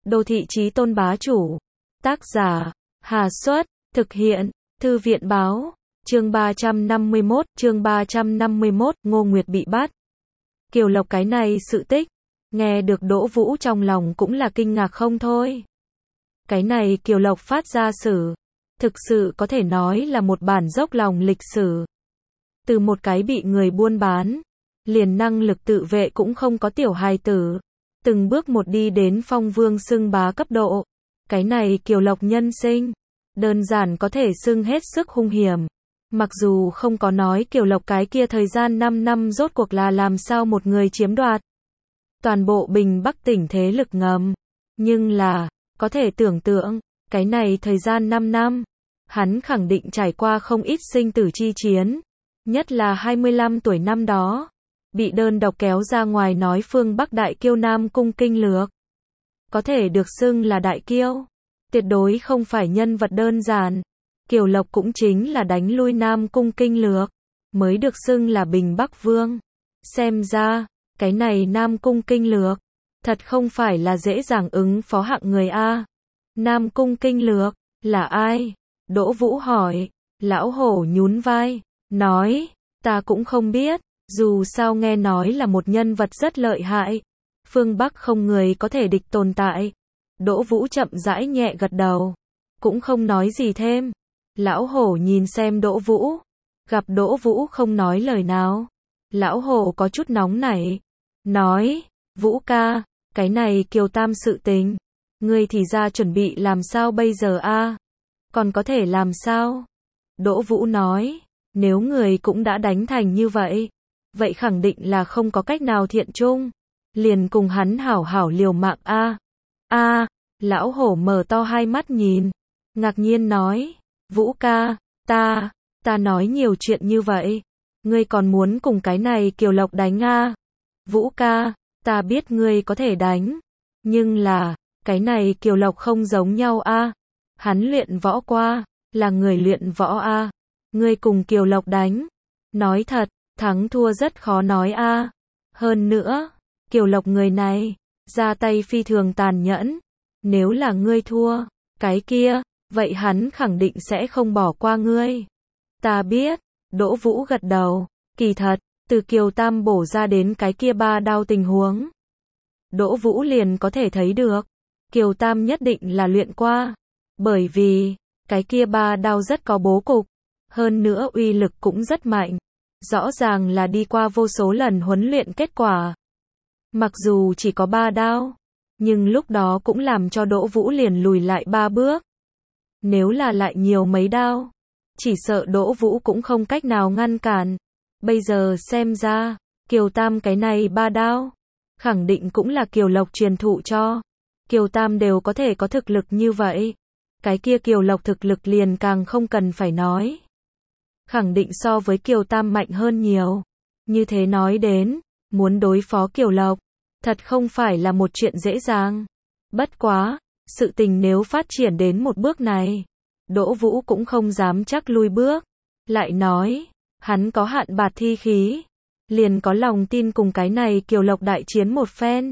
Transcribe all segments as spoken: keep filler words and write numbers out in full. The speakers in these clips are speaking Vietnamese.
Đô thị chí tôn bá chủ. Tác giả, Hà Xuất, thực hiện, Thư viện báo, chương ba trăm năm mươi mốt, chương ba trăm năm mươi mốt, Ngô Nguyệt bị bắt. Kiều Lộc cái này sự tích, nghe được Đỗ Vũ trong lòng cũng là kinh ngạc không thôi. Cái này Kiều Lộc phát ra sử, thực sự có thể nói là một bản dốc lòng lịch sử. Từ một cái bị người buôn bán, liền năng lực tự vệ cũng không có tiểu hài tử, từng bước một đi đến phong vương xưng bá cấp độ. Cái này Kiều Lộc nhân sinh, đơn giản có thể xưng hết sức hung hiểm. Mặc dù không có nói Kiều Lộc cái kia thời gian năm năm rốt cuộc là làm sao một người chiếm đoạt toàn bộ Bình Bắc tỉnh thế lực ngầm, nhưng là, có thể tưởng tượng, cái này thời gian năm năm, hắn khẳng định trải qua không ít sinh tử chi chiến, nhất là hai mươi lăm tuổi năm đó, bị đơn độc kéo ra ngoài nói phương Bắc đại kiêu Nam Cung Kinh Lược. Có thể được xưng là đại kiêu, tuyệt đối không phải nhân vật đơn giản. Kiều Lộc cũng chính là đánh lui Nam Cung Kinh Lược, mới được xưng là Bình Bắc Vương. Xem ra, cái này Nam Cung Kinh Lược, thật không phải là dễ dàng ứng phó hạng người A. Nam Cung Kinh Lược, là ai? Đỗ Vũ hỏi. Lão Hổ nhún vai, nói, ta cũng không biết, dù sao nghe nói là một nhân vật rất lợi hại. Phương Bắc không người có thể địch tồn tại. Đỗ Vũ chậm rãi nhẹ gật đầu, cũng không nói gì thêm. Lão Hổ nhìn xem Đỗ Vũ, gặp Đỗ Vũ không nói lời nào. Lão Hổ có chút nóng nảy, nói, Vũ ca, cái này Kiều Tam sự tình, ngươi thì ra chuẩn bị làm sao bây giờ a? Còn có thể làm sao? Đỗ Vũ nói, nếu người cũng đã đánh thành như vậy, vậy khẳng định là không có cách nào thiện chung, liền cùng hắn hảo hảo liều mạng a. A, Lão Hổ mở to hai mắt nhìn, ngạc nhiên nói, Vũ ca, ta, ta nói nhiều chuyện như vậy, ngươi còn muốn cùng cái này Kiều Lộc đánh a? Vũ ca, ta biết ngươi có thể đánh, nhưng là, cái này Kiều Lộc không giống nhau a. Hắn luyện võ qua, là người luyện võ a. Ngươi cùng Kiều Lộc đánh, nói thật, thắng thua rất khó nói a. Hơn nữa, Kiều Lộc người này, ra tay phi thường tàn nhẫn, nếu là ngươi thua, cái kia, vậy hắn khẳng định sẽ không bỏ qua ngươi. Ta biết, Đỗ Vũ gật đầu, kỳ thật, từ Kiều Tam bổ ra đến cái kia ba đao tình huống, Đỗ Vũ liền có thể thấy được, Kiều Tam nhất định là luyện qua, bởi vì, cái kia ba đao rất có bố cục, hơn nữa uy lực cũng rất mạnh, rõ ràng là đi qua vô số lần huấn luyện kết quả. Mặc dù chỉ có ba đao, nhưng lúc đó cũng làm cho Đỗ Vũ liền lùi lại ba bước. Nếu là lại nhiều mấy đao, chỉ sợ Đỗ Vũ cũng không cách nào ngăn cản. Bây giờ xem ra, Kiều Tam cái này ba đao, khẳng định cũng là Kiều Lộc truyền thụ cho. Kiều Tam đều có thể có thực lực như vậy, cái kia Kiều Lộc thực lực liền càng không cần phải nói. Khẳng định so với Kiều Tam mạnh hơn nhiều. Như thế nói đến, muốn đối phó Kiều Lộc, thật không phải là một chuyện dễ dàng. Bất quá, sự tình nếu phát triển đến một bước này, Đỗ Vũ cũng không dám chắc lui bước. Lại nói, hắn có hạn bạt thi khí, liền có lòng tin cùng cái này Kiều Lộc đại chiến một phen.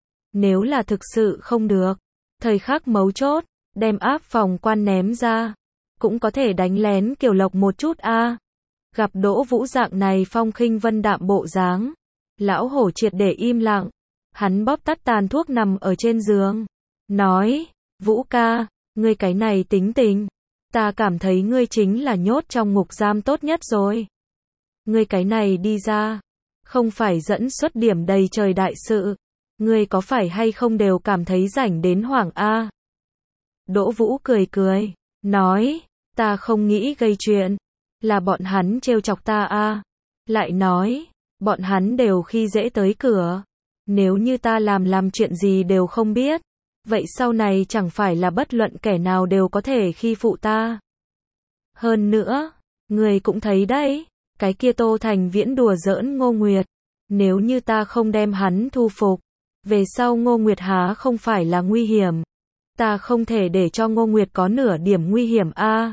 Nếu là thực sự không được, thời khắc mấu chốt, đem áp phòng quan ném ra, cũng có thể đánh lén Kiều Lộc một chút a. Gặp Đỗ Vũ dạng này phong khinh vân đạm bộ dáng, Lão Hổ triệt để im lặng, hắn bóp tắt tàn thuốc nằm ở trên giường, nói, Vũ ca, ngươi cái này tính tình, ta cảm thấy ngươi chính là nhốt trong ngục giam tốt nhất rồi. Ngươi cái này đi ra, không phải dẫn xuất điểm đầy trời đại sự, ngươi có phải hay không đều cảm thấy rảnh đến hoảng a. Đỗ Vũ cười cười, nói, ta không nghĩ gây chuyện, là bọn hắn trêu chọc ta a. Lại nói, bọn hắn đều khi dễ tới cửa, nếu như ta làm làm chuyện gì đều không biết, vậy sau này chẳng phải là bất luận kẻ nào đều có thể khi phụ ta. Hơn nữa, người cũng thấy đấy, cái kia Tô Thành Viễn đùa giỡn Ngô Nguyệt, nếu như ta không đem hắn thu phục, về sau Ngô Nguyệt há không phải là nguy hiểm, ta không thể để cho Ngô Nguyệt có nửa điểm nguy hiểm a.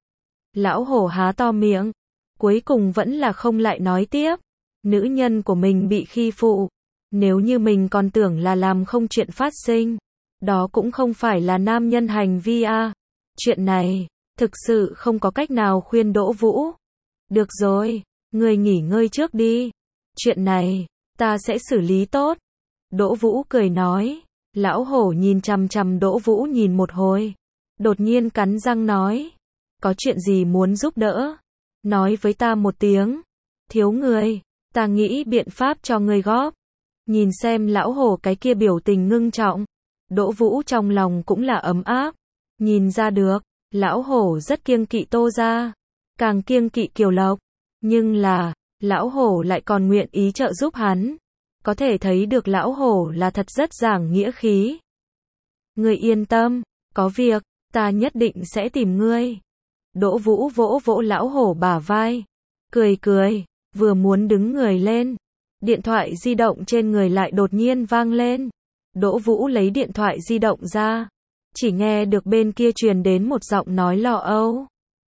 Lão Hổ há to miệng, cuối cùng vẫn là không lại nói tiếp, nữ nhân của mình bị khi phụ, nếu như mình còn tưởng là làm không chuyện phát sinh, Đó cũng không phải là nam nhân hành vi à. Chuyện này, thực sự không có cách nào khuyên Đỗ Vũ. Được rồi, người nghỉ ngơi trước đi. Chuyện này, ta sẽ xử lý tốt. Đỗ Vũ cười nói. Lão hổ nhìn chằm chằm Đỗ Vũ nhìn một hồi. Đột nhiên cắn răng nói. Có chuyện gì muốn giúp đỡ? Nói với ta một tiếng. Thiếu người, ta nghĩ biện pháp cho người góp. Nhìn xem lão hổ cái kia biểu tình ngưng trọng. Đỗ Vũ trong lòng cũng là ấm áp. Nhìn ra được, lão hổ rất kiêng kỵ Tô gia, càng kiêng kỵ Kiều Lộc. Nhưng là, lão hổ lại còn nguyện ý trợ giúp hắn. Có thể thấy được lão hổ là thật rất giảng nghĩa khí. Ngươi yên tâm, có việc, ta nhất định sẽ tìm ngươi. Đỗ Vũ vỗ vỗ lão hổ bả vai. Cười cười, vừa muốn đứng người lên. Điện thoại di động trên người lại đột nhiên vang lên. Đỗ Vũ lấy điện thoại di động ra. Chỉ nghe được bên kia truyền đến một giọng nói lo âu.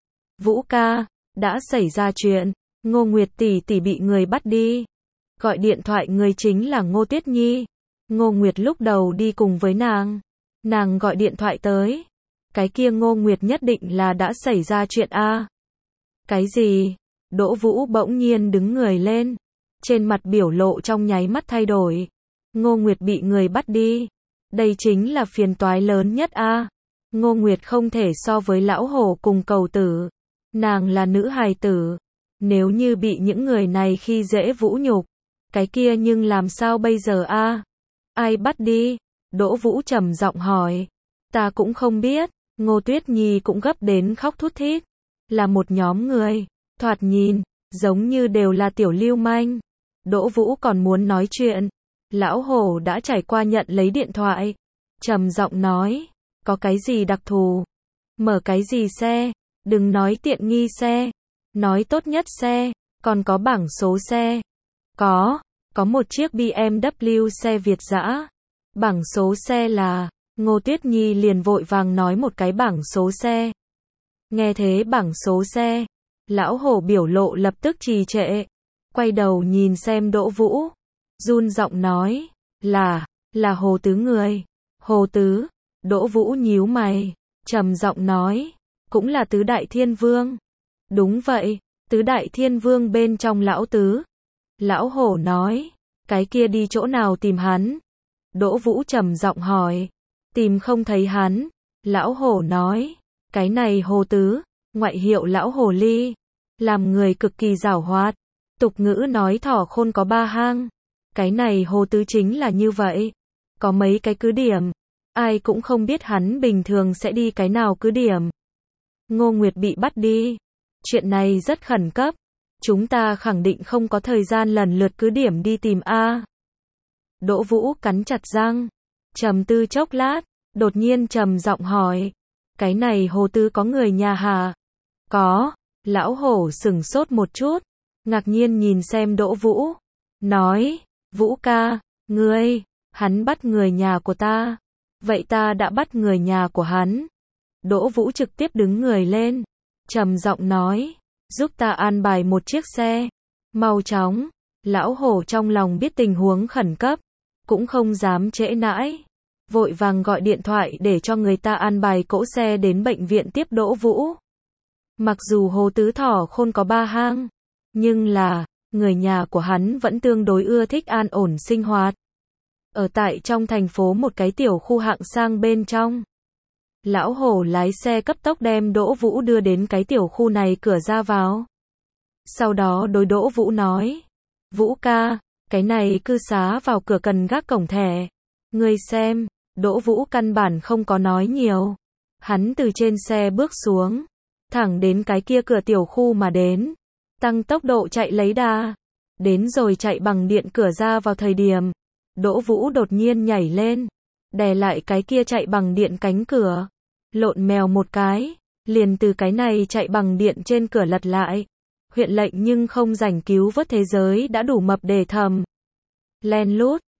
Vũ ca, đã xảy ra chuyện. Ngô Nguyệt tỷ tỷ bị người bắt đi. Gọi điện thoại người chính là Ngô Tuyết Nhi. Ngô Nguyệt lúc đầu đi cùng với nàng. Nàng gọi điện thoại tới. Cái kia Ngô Nguyệt nhất định là đã xảy ra chuyện a. Cái gì? Đỗ Vũ bỗng nhiên đứng người lên. Trên mặt biểu lộ trong nháy mắt thay đổi. Ngô Nguyệt bị người bắt đi. Đây chính là phiền toái lớn nhất a. Ngô Nguyệt không thể so với lão hổ cùng cầu tử. Nàng là nữ hài tử. Nếu như bị những người này khi dễ vũ nhục, cái kia nhưng làm sao bây giờ a? Ai bắt đi? Đỗ Vũ trầm giọng hỏi. Ta cũng không biết. Ngô Tuyết Nhi cũng gấp đến khóc thút thít. Là một nhóm người, thoạt nhìn, giống như đều là tiểu lưu manh. Đỗ Vũ còn muốn nói chuyện. Lão hổ đã trải qua nhận lấy điện thoại. Trầm giọng nói. Có cái gì đặc thù? Mở cái gì xe? Đừng nói tiện nghi xe. Nói tốt nhất xe. Còn có bảng số xe. Có. Có một chiếc bê em vê xe Việt dã. Bảng số xe là. Ngô Tuyết Nhi liền vội vàng nói một cái bảng số xe. Nghe thế bảng số xe. Lão hổ biểu lộ lập tức trì trệ. Quay đầu nhìn xem Đỗ Vũ. Run giọng nói. Là. Là Hồ Tứ người. Hồ Tứ. Đỗ Vũ nhíu mày. Trầm giọng nói. Cũng là Tứ Đại Thiên Vương. Đúng vậy. Tứ Đại Thiên Vương bên trong lão tứ. Lão hổ nói. Cái kia đi chỗ nào tìm hắn? Đỗ Vũ trầm giọng hỏi. Tìm không thấy hắn. Lão hổ nói. Cái này Hồ Tứ. Ngoại hiệu lão hồ ly. Làm người cực kỳ giảo hoạt. Tục ngữ nói thỏ khôn có ba hang. Cái này Hồ Tứ chính là như vậy. Có mấy cái cứ điểm. Ai cũng không biết hắn bình thường sẽ đi cái nào cứ điểm. Ngô Nguyệt bị bắt đi. Chuyện này rất khẩn cấp. Chúng ta khẳng định không có thời gian lần lượt cứ điểm đi tìm A. Đỗ Vũ cắn chặt răng. Trầm tư chốc lát. Đột nhiên trầm giọng hỏi. Cái này Hồ Tứ có người nhà hả? Có. Lão hổ sửng sốt một chút. Ngạc nhiên nhìn xem Đỗ Vũ. Nói. Vũ ca. Ngươi. Hắn bắt người nhà của ta. Vậy ta đã bắt người nhà của hắn. Đỗ Vũ trực tiếp đứng người lên. Trầm giọng nói. Giúp ta an bài một chiếc xe. Mau chóng. Lão hổ trong lòng biết tình huống khẩn cấp. Cũng không dám trễ nãi. Vội vàng gọi điện thoại để cho người ta an bài cỗ xe đến bệnh viện tiếp Đỗ Vũ. Mặc dù Hồ Tứ thỏ khôn có ba hang. Nhưng là, người nhà của hắn vẫn tương đối ưa thích an ổn sinh hoạt. Ở tại trong thành phố một cái tiểu khu hạng sang bên trong. Lão hổ lái xe cấp tốc đem Đỗ Vũ đưa đến cái tiểu khu này cửa ra vào. Sau đó đối Đỗ Vũ nói. Vũ ca, cái này cư xá vào cửa cần gác cổng thẻ. Ngươi xem, Đỗ Vũ căn bản không có nói nhiều. Hắn từ trên xe bước xuống. Thẳng đến cái kia cửa tiểu khu mà đến. Tăng tốc độ chạy lấy đà. Đến rồi chạy bằng điện cửa ra vào thời điểm. Đỗ Vũ đột nhiên nhảy lên. Đè lại cái kia chạy bằng điện cánh cửa. Lộn mèo một cái. Liền từ cái này chạy bằng điện trên cửa lật lại. Huyện lệnh nhưng không rảnh cứu vớt thế giới đã đủ mập để thầm. Len lút.